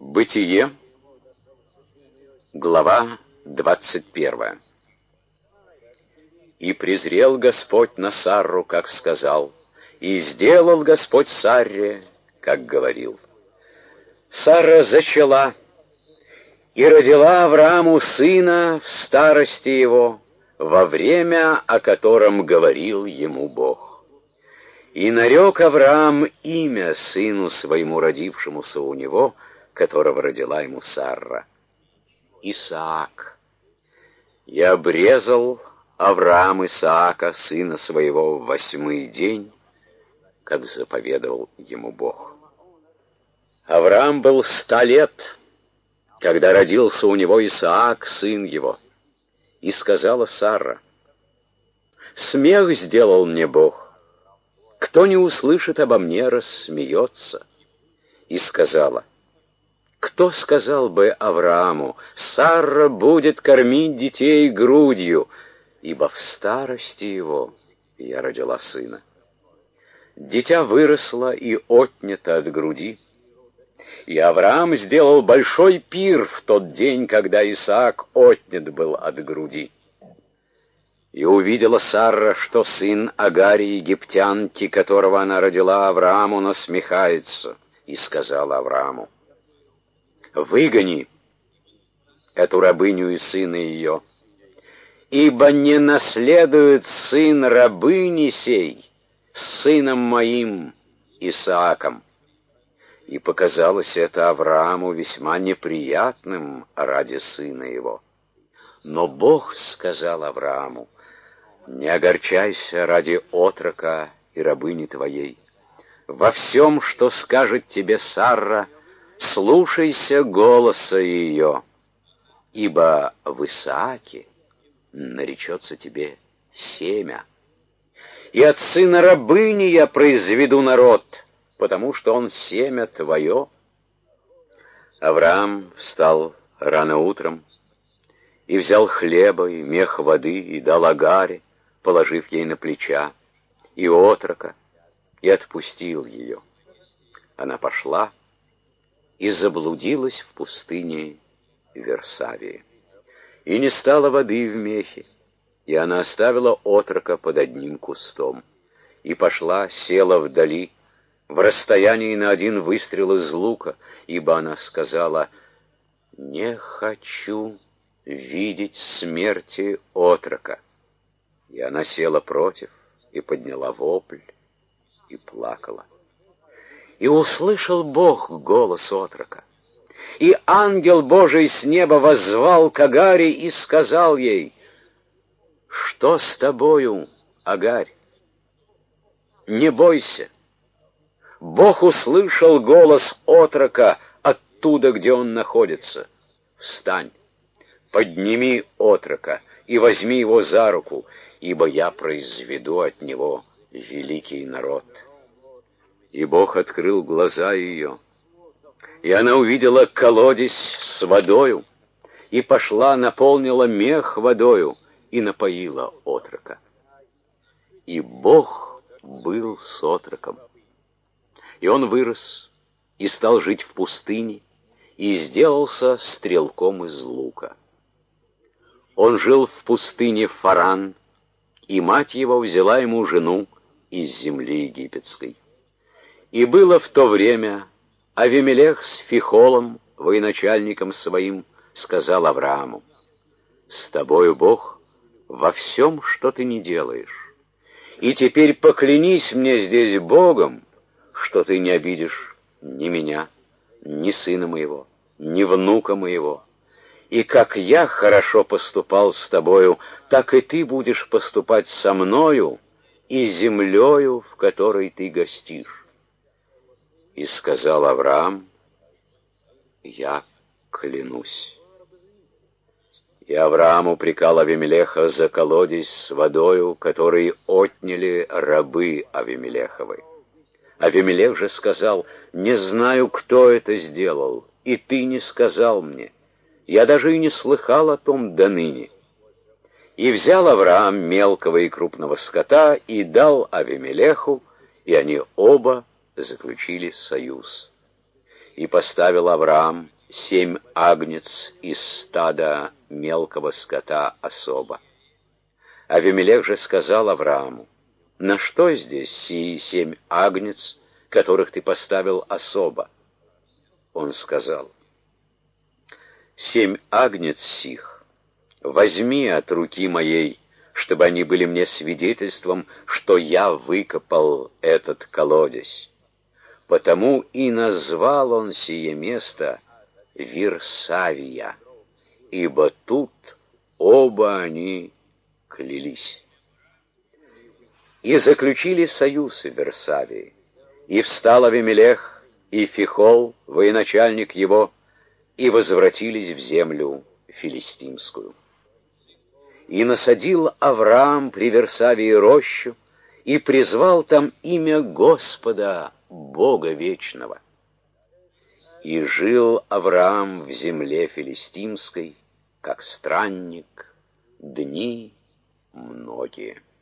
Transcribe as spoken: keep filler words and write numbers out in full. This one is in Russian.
Бытие, глава двадцать первая. «И презрел Господь на Сарру, как сказал, и сделал Господь Сарре, как говорил. Сарра зачала и родила Аврааму сына в старости его, во время, о котором говорил ему Бог. И нарек Авраам имя сыну своему, родившемуся у него, которого родила ему Сарра, Исаак. И обрезал Авраам Исаака, сына своего, в восьмой день, как заповедовал ему Бог. Авраам был ста лет, когда родился у него Исаак, сын его. И сказала Сарра: «Смех сделал мне Бог, кто не услышит обо мне, рассмеется». И сказала: «Кто сказал бы Аврааму: Сарра будет кормить детей грудью, ибо в старости его я родила сына». Дитя выросло и отнято от груди, и Авраам сделал большой пир в тот день, когда Исаак отнят был от груди. И увидела Сарра, что сын Агари египтянки, которого она родила Аврааму, насмехается, и сказала Аврааму: «Выгони эту рабыню и сына ее, ибо не наследует сын рабыни сей с сыном моим Исааком». И показалось это Аврааму весьма неприятным ради сына его. Но Бог сказал Аврааму: «Не огорчайся ради отрока и рабыни твоей. Во всем, что скажет тебе Сарра, слушайся голоса ее, ибо в Исааке наречется тебе семя. И от сына рабыни я произведу народ, потому что он семя твое». Авраам встал рано утром и взял хлеба и мех воды и дал Агаре, положив ей на плеча, и отрока, и отпустил ее. Она пошла и заблудилась в пустыне Версавии. И не стало воды в мехе, и она оставила отрока под одним кустом, и пошла, села вдали, в расстоянии на один выстрел из лука, ибо она сказала: «Не хочу видеть смерти отрока». И она села против, и подняла вопль, и плакала. И услышал Бог голос отрока, и ангел Божий с неба воззвал к Агаре и сказал ей: «Что с тобою, Агарь? Не бойся». Бог услышал голос отрока оттуда, где он находится. «Встань, подними отрока и возьми его за руку, ибо я произведу от него великий народ». И Бог открыл глаза ее, и она увидела колодец с водою, и пошла, наполнила мех водою и напоила отрока. И Бог был с отроком. И он вырос и стал жить в пустыне, и сделался стрелком из лука. Он жил в пустыне Фаран, и мать его взяла ему жену из земли египетской. И было в то время Авимелех с Фихолом, военачальником своим, сказал Аврааму: «С тобою Бог во всем, что ты не делаешь. И теперь поклянись мне здесь Богом, что ты не обидишь ни меня, ни сына моего, ни внука моего. И как я хорошо поступал с тобою, так и ты будешь поступать со мною и землею, в которой ты гостишь». И сказал Авраам: «Я клянусь». И Авраам упрекал Авимелеха за колодец с водою, который отняли рабы Авимелеховы. Авимелех же сказал: «Не знаю, кто это сделал, и ты не сказал мне. Я даже и не слыхал о том доныне». И взял Авраам мелкого и крупного скота и дал Авимелеху, и они оба заключили союз. И поставил Авраам семь агнец из стада мелкого скота особо. Авимелех же сказал Аврааму: на что здесь сии семь агнец, которых ты поставил особо? Он сказал: семь агнец сих возьми от руки моей, чтобы они были мне свидетельством, что я выкопал этот колодезь. Потому и назвал он сие место Вирсавия, ибо тут оба они клялись. И заключили союз в Вирсавии, и встал Авимелех и Фихол, военачальник его, и возвратились в землю филистимскую. И насадил Авраам при Вирсавии рощу, и призвал там имя Господа, Бога вечного. И жил Авраам в земле филистимской, как странник, дни многие.